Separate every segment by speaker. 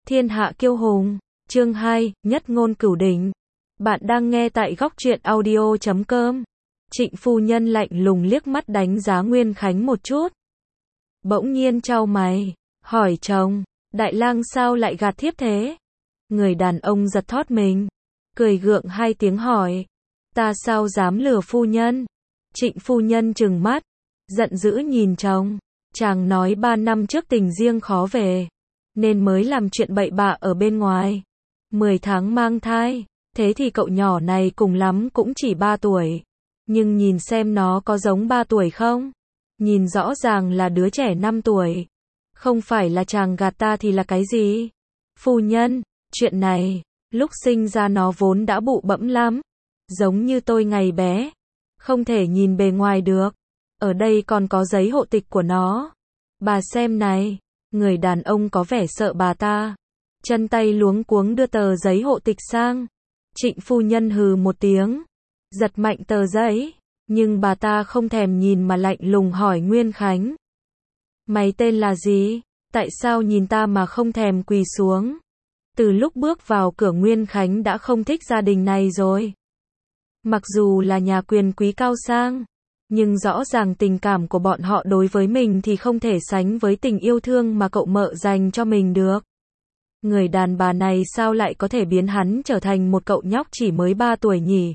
Speaker 1: Thiên hạ kiêu hùng, chương 2, nhất ngôn cửu đỉnh. Bạn đang nghe tại góc truyện audio.com. Trịnh phu nhân lạnh lùng liếc mắt đánh giá Nguyên Khánh một chút. Bỗng nhiên chau mày, hỏi chồng, đại lang sao lại gạt thiếp thế? Người đàn ông giật thót mình, cười gượng hai tiếng hỏi, ta sao dám lừa phu nhân? Trịnh phu nhân trừng mắt, giận dữ nhìn chồng, chàng nói 3 năm trước tình riêng khó về, nên mới làm chuyện bậy bạ ở bên ngoài. 10 tháng mang thai, thế thì cậu nhỏ này cùng lắm cũng chỉ 3 tuổi. Nhưng nhìn xem nó có giống 3 tuổi không? Nhìn rõ ràng là đứa trẻ 5 tuổi. Không phải là chàng gạt ta thì là cái gì? Phu nhân, chuyện này, lúc sinh ra nó vốn đã bụ bẫm lắm. Giống như tôi ngày bé. Không thể nhìn bề ngoài được. Ở đây còn có giấy hộ tịch của nó. Bà xem này. Người đàn ông có vẻ sợ bà ta. Chân tay luống cuống đưa tờ giấy hộ tịch sang. Trịnh phu nhân hừ một tiếng. Giật mạnh tờ giấy. Nhưng bà ta không thèm nhìn mà lạnh lùng hỏi Nguyên Khánh. Mày tên là gì? Tại sao nhìn ta mà không thèm quỳ xuống? Từ lúc bước vào cửa Nguyên Khánh đã không thích gia đình này rồi. Mặc dù là nhà quyền quý cao sang, nhưng rõ ràng tình cảm của bọn họ đối với mình thì không thể sánh với tình yêu thương mà cậu mợ dành cho mình được. Người đàn bà này sao lại có thể biến hắn trở thành một cậu nhóc chỉ mới 3 tuổi nhỉ?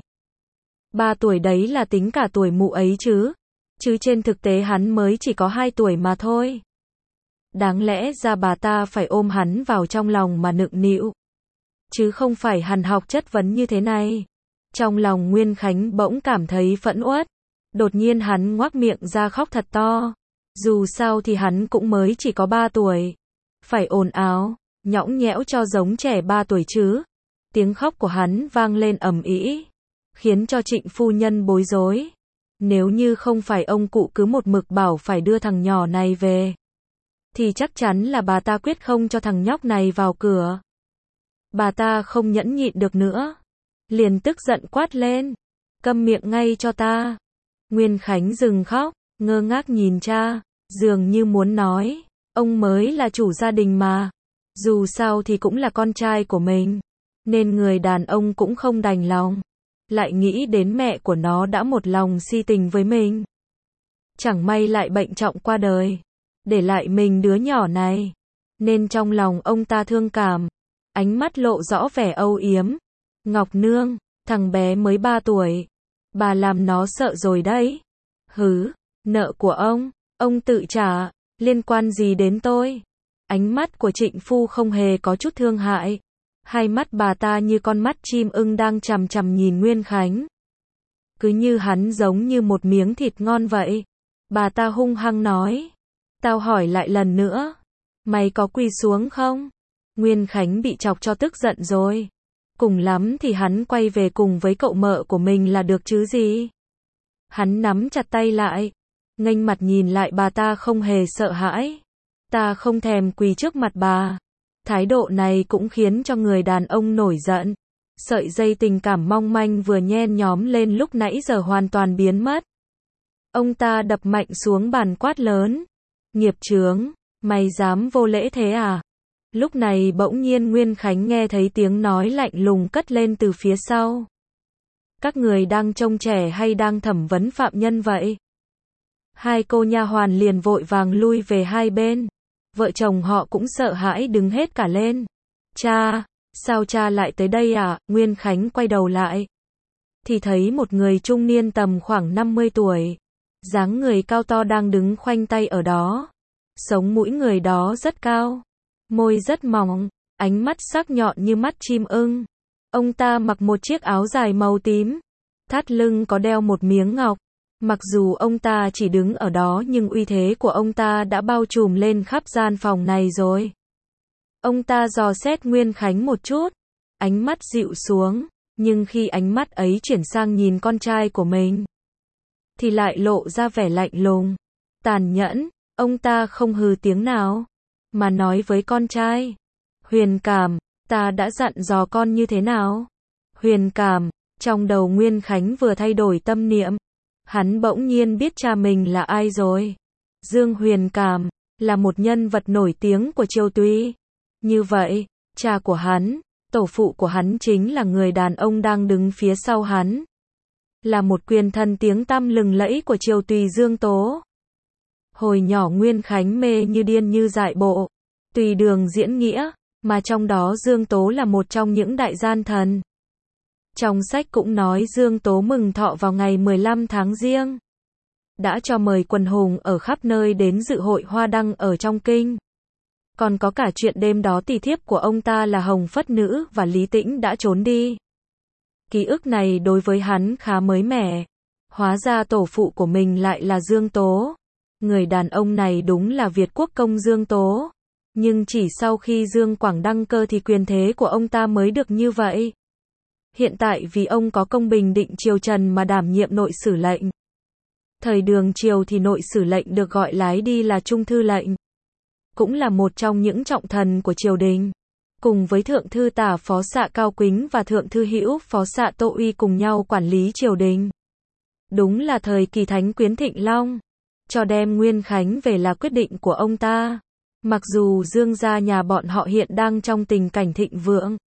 Speaker 1: 3 tuổi đấy là tính cả tuổi mụ ấy chứ. Chứ trên thực tế hắn mới chỉ có 2 tuổi mà thôi. Đáng lẽ ra bà ta phải ôm hắn vào trong lòng mà nựng nịu. Chứ không phải hằn học chất vấn như thế này. Trong lòng Nguyên Khánh bỗng cảm thấy phẫn uất. Đột nhiên hắn ngoác miệng ra khóc thật to. Dù sao thì hắn cũng mới chỉ có 3 tuổi. Phải ồn ào, nhõng nhẽo cho giống trẻ 3 tuổi chứ. Tiếng khóc của hắn vang lên ầm ĩ, khiến cho Trịnh phu nhân bối rối. Nếu như không phải ông cụ cứ một mực bảo phải đưa thằng nhỏ này về, thì chắc chắn là bà ta quyết không cho thằng nhóc này vào cửa. Bà ta không nhẫn nhịn được nữa. Liền tức giận quát lên. Câm miệng ngay cho ta. Nguyên Khánh dừng khóc, ngơ ngác nhìn cha, dường như muốn nói, ông mới là chủ gia đình mà. Dù sao thì cũng là con trai của mình. Nên người đàn ông cũng không đành lòng. Lại nghĩ đến mẹ của nó đã một lòng si tình với mình. Chẳng may lại bệnh trọng qua đời. Để lại mình đứa nhỏ này. Nên trong lòng ông ta thương cảm. Ánh mắt lộ rõ vẻ âu yếm. Ngọc Nương, thằng bé mới 3 tuổi. Bà làm nó sợ rồi đấy. Hứ, nợ của ông tự trả, liên quan gì đến tôi? Ánh mắt của Trịnh phu không hề có chút thương hại. Hai mắt bà ta như con mắt chim ưng đang chằm chằm nhìn Nguyên Khánh. Cứ như hắn giống như một miếng thịt ngon vậy. Bà ta hung hăng nói. Tao hỏi lại lần nữa. Mày có quỳ xuống không? Nguyên Khánh bị chọc cho tức giận rồi. Cùng lắm thì hắn quay về cùng với cậu mợ của mình là được chứ gì. Hắn nắm chặt tay lại. Nghênh mặt nhìn lại bà ta không hề sợ hãi. Ta không thèm quỳ trước mặt bà. Thái độ này cũng khiến cho người đàn ông nổi giận. Sợi dây tình cảm mong manh vừa nhen nhóm lên lúc nãy giờ hoàn toàn biến mất. Ông ta đập mạnh xuống bàn quát lớn. Nghiệp chướng, mày dám vô lễ thế à? Lúc này bỗng nhiên Nguyên Khánh nghe thấy tiếng nói lạnh lùng cất lên từ phía sau. Các người đang trông trẻ hay đang thẩm vấn phạm nhân vậy? Hai cô nha hoàn liền vội vàng lui về hai bên. Vợ chồng họ cũng sợ hãi đứng hết cả lên. Cha, sao cha lại tới đây à? Nguyên Khánh quay đầu lại. Thì thấy một người trung niên tầm khoảng 50 tuổi. Dáng người cao to đang đứng khoanh tay ở đó. Sống mũi người đó rất cao. Môi rất mỏng. Ánh mắt sắc nhọn như mắt chim ưng. Ông ta mặc một chiếc áo dài màu tím. Thắt lưng có đeo một miếng ngọc. Mặc dù ông ta chỉ đứng ở đó nhưng uy thế của ông ta đã bao trùm lên khắp gian phòng này rồi. Ông ta dò xét Nguyên Khánh một chút. Ánh mắt dịu xuống. Nhưng khi ánh mắt ấy chuyển sang nhìn con trai của mình, thì lại lộ ra vẻ lạnh lùng, tàn nhẫn. Ông ta không hừ tiếng nào, mà nói với con trai. Huyền Cảm, ta đã dặn dò con như thế nào? Huyền Cảm, trong đầu Nguyên Khánh vừa thay đổi tâm niệm. Hắn bỗng nhiên biết cha mình là ai rồi. Dương Huyền Cảm, là một nhân vật nổi tiếng của Triều Tuy. Như vậy, Cha của hắn, tổ phụ của hắn chính là người đàn ông đang đứng phía sau hắn. Là một quyền thần tiếng tăm lừng lẫy của triều tùy Dương Tố. Hồi nhỏ Nguyên Khánh mê như điên như dại bộ. Tùy đường diễn nghĩa, mà trong đó Dương Tố là một trong những đại gian thần. Trong sách cũng nói Dương Tố mừng thọ vào ngày 15 tháng Giêng. Đã cho mời quần hùng ở khắp nơi đến dự hội hoa đăng ở trong kinh. Còn có cả chuyện đêm đó tỷ thiếp của ông ta là Hồng Phất Nữ và Lý Tĩnh đã trốn đi. Ký ức này đối với hắn khá mới mẻ. Hóa ra tổ phụ của mình lại là Dương Tố. Người đàn ông này đúng là Việt quốc công Dương Tố. Nhưng chỉ sau khi Dương Quảng đăng cơ thì quyền thế của ông ta mới được như vậy. Hiện tại vì ông có công bình định triều Trần mà đảm nhiệm nội sử lệnh. Thời Đường triều thì nội sử lệnh được gọi lái đi là trung thư lệnh. Cũng là một trong những trọng thần của triều đình. Cùng với thượng thư tả phó xạ Cao Quýnh và thượng thư hữu phó xạ Tô Uy cùng nhau quản lý triều đình. Đúng là thời kỳ thánh quyến Thịnh Long. Cho đem Nguyên Khánh về là quyết định của ông ta. Mặc dù Dương gia nhà bọn họ hiện đang trong tình cảnh thịnh vượng.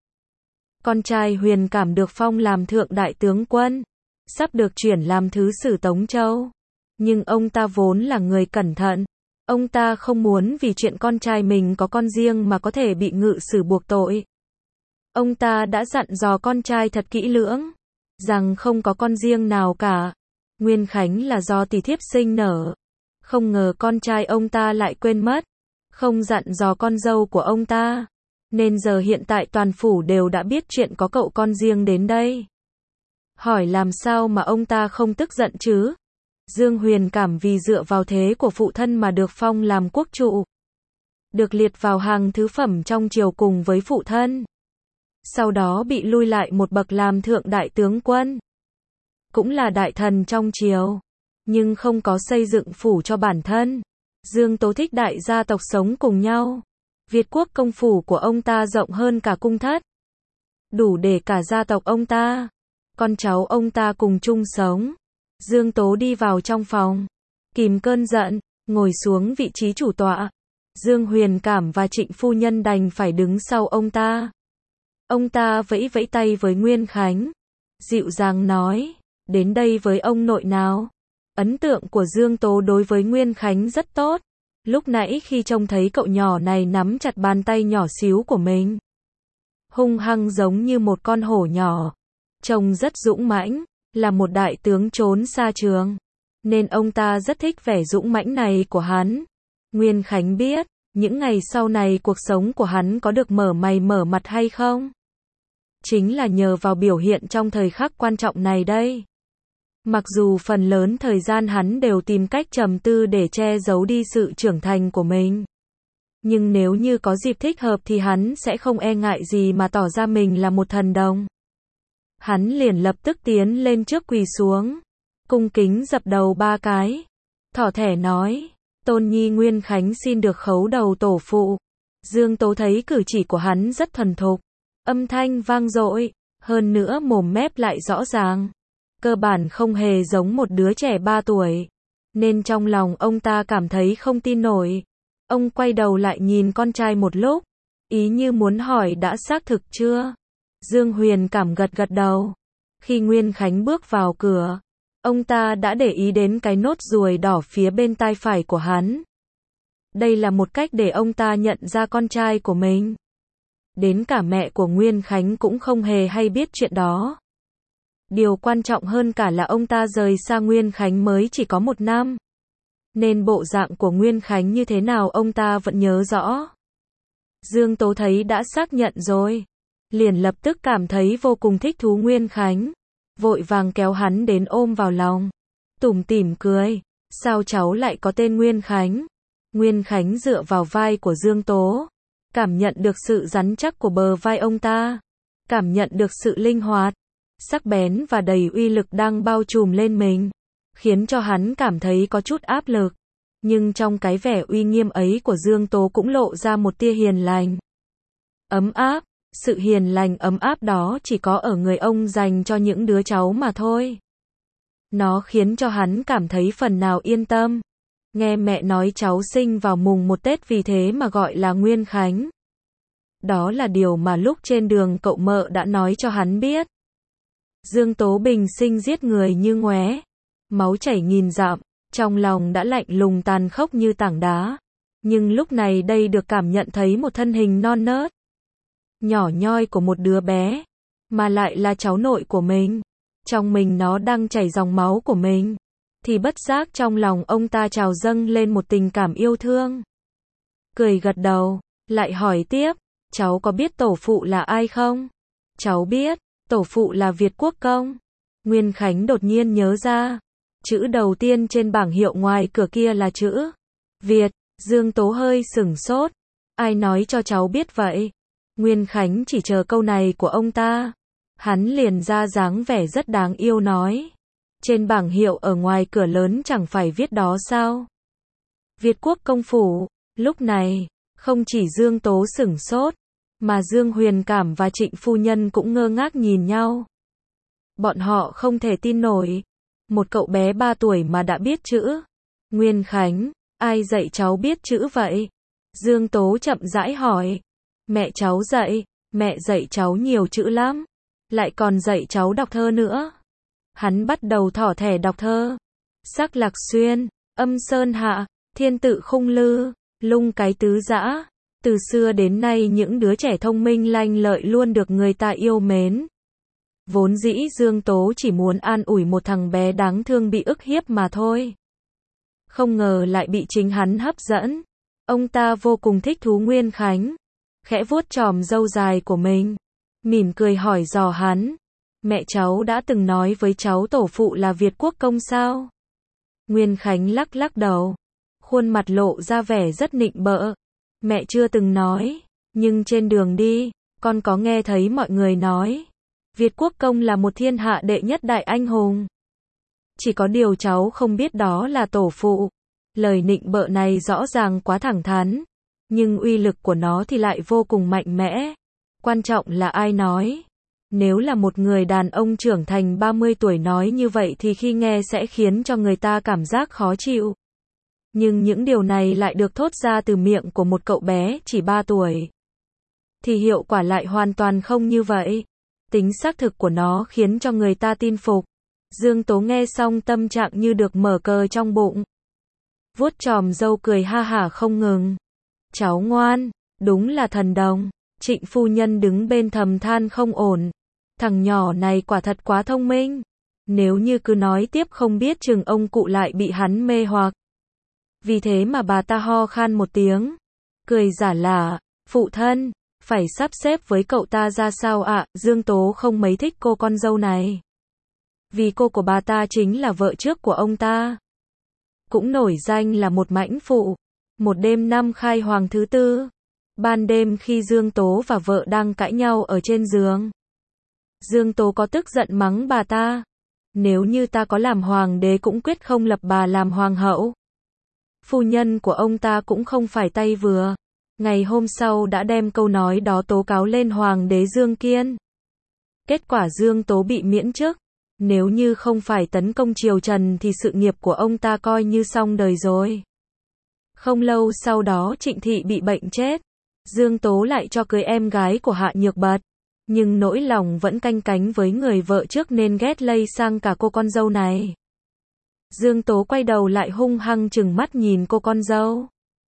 Speaker 1: Con trai Huyền Cảm được phong làm thượng đại tướng quân. Sắp được chuyển làm thứ sử Tống Châu. Nhưng ông ta vốn là người cẩn thận. Ông ta không muốn vì chuyện con trai mình có con riêng mà có thể bị ngự sử buộc tội. Ông ta đã dặn dò con trai thật kỹ lưỡng. Rằng không có con riêng nào cả. Nguyên Khánh là do tỷ thiếp sinh nở. Không ngờ con trai ông ta lại quên mất. Không dặn dò con dâu của ông ta. Nên giờ hiện tại toàn phủ đều đã biết chuyện có cậu con riêng đến đây. Hỏi làm sao mà ông ta không tức giận chứ? Dương Huyền Cảm vì dựa vào thế của phụ thân mà được phong làm quốc trụ. Được liệt vào hàng thứ phẩm trong triều cùng với phụ thân. Sau đó bị lui lại một bậc làm thượng đại tướng quân. Cũng là đại thần trong triều. Nhưng không có xây dựng phủ cho bản thân. Dương Tố thích đại gia tộc sống cùng nhau. Việt quốc công phủ của ông ta rộng hơn cả cung thất. Đủ để cả gia tộc ông ta. Con cháu ông ta cùng chung sống. Dương Tố đi vào trong phòng. Kìm cơn giận, ngồi xuống vị trí chủ tọa. Dương Huyền Cảm và Trịnh phu nhân đành phải đứng sau ông ta. Ông ta vẫy vẫy tay với Nguyên Khánh. Dịu dàng nói, đến đây với ông nội nào. Ấn tượng của Dương Tố đối với Nguyên Khánh rất tốt. Lúc nãy khi trông thấy cậu nhỏ này nắm chặt bàn tay nhỏ xíu của mình. Hung hăng giống như một con hổ nhỏ. Trông rất dũng mãnh, là một đại tướng trốn xa trường. Nên ông ta rất thích vẻ dũng mãnh này của hắn. Nguyên Khánh biết, những ngày sau này cuộc sống của hắn có được mở mày mở mặt hay không? Chính là nhờ vào biểu hiện trong thời khắc quan trọng này đây. Mặc dù phần lớn thời gian hắn đều tìm cách trầm tư để che giấu đi sự trưởng thành của mình. Nhưng nếu như có dịp thích hợp thì hắn sẽ không e ngại gì mà tỏ ra mình là một thần đồng. Hắn liền lập tức tiến lên trước quỳ xuống. Cung kính dập đầu 3 cái. Thỏ thẻ nói, Tôn Nhi Nguyên Khánh xin được khấu đầu tổ phụ. Dương Tố thấy cử chỉ của hắn rất thuần thục. Âm thanh vang dội, hơn nữa mồm mép lại rõ ràng. Cơ bản không hề giống một đứa trẻ 3 tuổi. Nên trong lòng ông ta cảm thấy không tin nổi. Ông quay đầu lại nhìn con trai một lúc. Ý như muốn hỏi đã xác thực chưa? Dương Huyền Cảm gật gật đầu. Khi Nguyên Khánh bước vào cửa, ông ta đã để ý đến cái nốt ruồi đỏ phía bên tai phải của hắn. Đây là một cách để ông ta nhận ra con trai của mình. Đến cả mẹ của Nguyên Khánh cũng không hề hay biết chuyện đó. Điều quan trọng hơn cả là ông ta rời xa Nguyên Khánh mới chỉ có 1 năm. Nên bộ dạng của Nguyên Khánh như thế nào ông ta vẫn nhớ rõ. Dương Tố thấy đã xác nhận rồi. Liền lập tức cảm thấy vô cùng thích thú Nguyên Khánh. Vội vàng kéo hắn đến ôm vào lòng. Tủm tỉm cười. Sao cháu lại có tên Nguyên Khánh? Nguyên Khánh dựa vào vai của Dương Tố. Cảm nhận được sự rắn chắc của bờ vai ông ta. Cảm nhận được sự linh hoạt, sắc bén và đầy uy lực đang bao trùm lên mình. Khiến cho hắn cảm thấy có chút áp lực. Nhưng trong cái vẻ uy nghiêm ấy của Dương Tố cũng lộ ra một tia hiền lành. Ấm áp. Sự hiền lành ấm áp đó chỉ có ở người ông dành cho những đứa cháu mà thôi. Nó khiến cho hắn cảm thấy phần nào yên tâm. Nghe mẹ nói cháu sinh vào mùng 1 Tết vì thế mà gọi là Nguyên Khánh. Đó là điều mà lúc trên đường cậu mợ đã nói cho hắn biết. Dương Tố bình sinh giết người như ngoé, máu chảy nghìn dặm, trong lòng đã lạnh lùng tàn khốc như tảng đá. Nhưng lúc này đây được cảm nhận thấy một thân hình non nớt, nhỏ nhoi của một đứa bé, mà lại là cháu nội của mình. Trong mình nó đang chảy dòng máu của mình, thì bất giác trong lòng ông ta trào dâng lên một tình cảm yêu thương. Cười gật đầu, lại hỏi tiếp, cháu có biết tổ phụ là ai không? Cháu biết, tổ phụ là Việt Quốc công. Nguyên Khánh đột nhiên nhớ ra, chữ đầu tiên trên bảng hiệu ngoài cửa kia là chữ Việt. Dương Tố hơi sửng sốt. Ai nói cho cháu biết vậy? Nguyên Khánh chỉ chờ câu này của ông ta. Hắn liền ra dáng vẻ rất đáng yêu nói. Trên bảng hiệu ở ngoài cửa lớn chẳng phải viết đó sao? Việt Quốc công phủ. Lúc này, không chỉ Dương Tố sửng sốt, mà Dương Huyền Cảm và Trịnh phu nhân cũng ngơ ngác nhìn nhau. Bọn họ không thể tin nổi. Một cậu bé 3 tuổi mà đã biết chữ. Nguyên Khánh, ai dạy cháu biết chữ vậy? Dương Tố chậm rãi hỏi. Mẹ cháu dạy, mẹ dạy cháu nhiều chữ lắm. Lại còn dạy cháu đọc thơ nữa. Hắn bắt đầu thỏ thẻ đọc thơ. Sắc Lạc Xuyên, Âm Sơn Hạ, Thiên Tự Khung Lư, Lung Cái Tứ Dã. Từ xưa đến nay những đứa trẻ thông minh lanh lợi luôn được người ta yêu mến. Vốn dĩ Dương Tố chỉ muốn an ủi một thằng bé đáng thương bị ức hiếp mà thôi. Không ngờ lại bị chính hắn hấp dẫn. Ông ta vô cùng thích thú Nguyên Khánh. Khẽ vuốt chòm râu dài của mình. Mỉm cười hỏi dò hắn. Mẹ cháu đã từng nói với cháu tổ phụ là Việt Quốc công sao? Nguyên Khánh lắc lắc đầu. Khuôn mặt lộ ra vẻ rất nịnh bợ. Mẹ chưa từng nói. Nhưng trên đường đi, con có nghe thấy mọi người nói. Việt Quốc công là một thiên hạ đệ nhất đại anh hùng. Chỉ có điều cháu không biết đó là tổ phụ. Lời nịnh bợ này rõ ràng quá thẳng thắn. Nhưng uy lực của nó thì lại vô cùng mạnh mẽ. Quan trọng là ai nói. Nếu là một người đàn ông trưởng thành 30 tuổi nói như vậy thì khi nghe sẽ khiến cho người ta cảm giác khó chịu. Nhưng những điều này lại được thốt ra từ miệng của một cậu bé chỉ 3 tuổi. Thì hiệu quả lại hoàn toàn không như vậy. Tính xác thực của nó khiến cho người ta tin phục. Dương Tố nghe xong tâm trạng như được mở cờ trong bụng. Vuốt chòm râu cười ha hả không ngừng. Cháu ngoan, đúng là thần đồng. Trịnh phu nhân đứng bên thầm than không ổn. Thằng nhỏ này quả thật quá thông minh. Nếu như cứ nói tiếp không biết chừng ông cụ lại bị hắn mê hoặc. Vì thế mà bà ta ho khan một tiếng. Cười giả lả, phụ thân, phải sắp xếp với cậu ta ra sao ạ? Dương Tố không mấy thích cô con dâu này. Vì cô của bà ta chính là vợ trước của ông ta. Cũng nổi danh là một mãnh phụ. Một đêm năm khai hoàng thứ tư. Ban đêm khi Dương Tố và vợ đang cãi nhau ở trên giường. Dương Tố có tức giận mắng bà ta. Nếu như ta có làm hoàng đế cũng quyết không lập bà làm hoàng hậu. Phu nhân của ông ta cũng không phải tay vừa. Ngày hôm sau đã đem câu nói đó tố cáo lên hoàng đế Dương Kiên. Kết quả Dương Tố bị miễn chức. Nếu như không phải tấn công triều Trần thì sự nghiệp của ông ta coi như xong đời rồi. Không lâu sau đó Trịnh Thị bị bệnh chết. Dương Tố lại cho cưới em gái của Hạ Nhược Bật. Nhưng nỗi lòng vẫn canh cánh với người vợ trước nên ghét lây sang cả cô con dâu này. Dương Tố quay đầu lại hung hăng trừng mắt nhìn cô con dâu.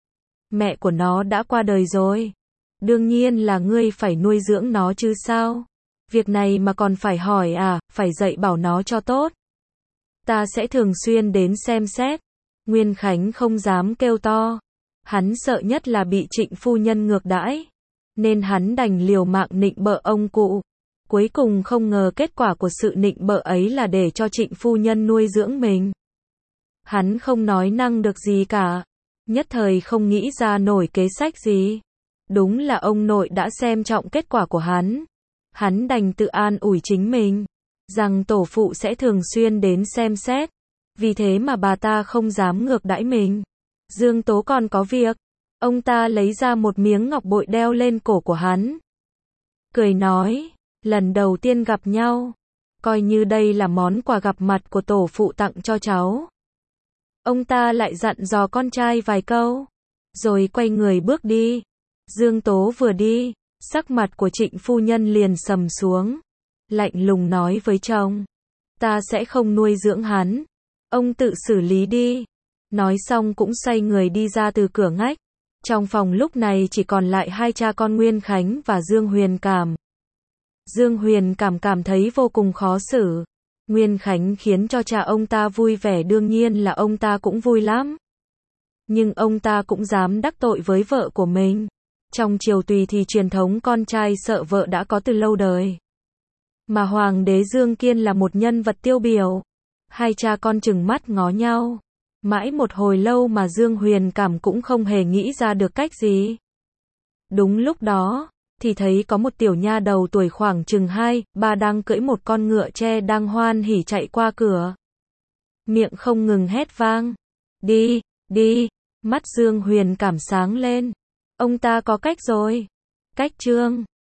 Speaker 1: Mẹ của nó đã qua đời rồi. Đương nhiên là ngươi phải nuôi dưỡng nó chứ sao. Việc này mà còn phải hỏi à, phải dạy bảo nó cho tốt. Ta sẽ thường xuyên đến xem xét. Nguyên Khánh không dám kêu to. Hắn sợ nhất là bị Trịnh phu nhân ngược đãi. Nên hắn đành liều mạng nịnh bợ ông cụ. Cuối cùng không ngờ kết quả của sự nịnh bợ ấy là để cho Trịnh phu nhân nuôi dưỡng mình. Hắn không nói năng được gì cả. Nhất thời không nghĩ ra nổi kế sách gì. Đúng là ông nội đã xem trọng kết quả của hắn. Hắn đành tự an ủi chính mình. Rằng tổ phụ sẽ thường xuyên đến xem xét. Vì thế mà bà ta không dám ngược đãi mình. Dương Tố còn có việc. Ông ta lấy ra một miếng ngọc bội đeo lên cổ của hắn. Cười nói, lần đầu tiên gặp nhau. Coi như đây là món quà gặp mặt của tổ phụ tặng cho cháu. Ông ta lại dặn dò con trai vài câu. Rồi quay người bước đi. Dương Tố vừa đi, Sắc mặt của Trịnh phu nhân liền sầm xuống, lạnh lùng nói với chồng, ta sẽ không nuôi dưỡng hắn, ông tự xử lý đi. Nói xong cũng xoay người đi ra từ cửa ngách. Trong phòng lúc này chỉ còn lại hai cha con Nguyên Khánh và Dương Huyền Cảm. Dương Huyền Cảm cảm thấy vô cùng khó xử. Nguyên Khánh khiến cho cha ông ta vui vẻ, đương nhiên là ông ta cũng vui lắm. Nhưng ông ta cũng dám đắc tội với vợ của mình. Trong triều tùy thì truyền thống con trai sợ vợ đã có từ lâu đời. Mà Hoàng đế Dương Kiên là một nhân vật tiêu biểu. Hai cha con trừng mắt ngó nhau. Mãi một hồi lâu mà Dương Huyền Cảm cũng không hề nghĩ ra được cách gì. Đúng lúc đó, thì thấy có một tiểu nha đầu tuổi khoảng chừng 2, 3 đang cưỡi một con ngựa tre đang hoan hỉ chạy qua cửa. Miệng không ngừng hét vang. Đi, đi, mắt Dương Huyền Cảm sáng lên. Ông ta có cách rồi. Cách Trương.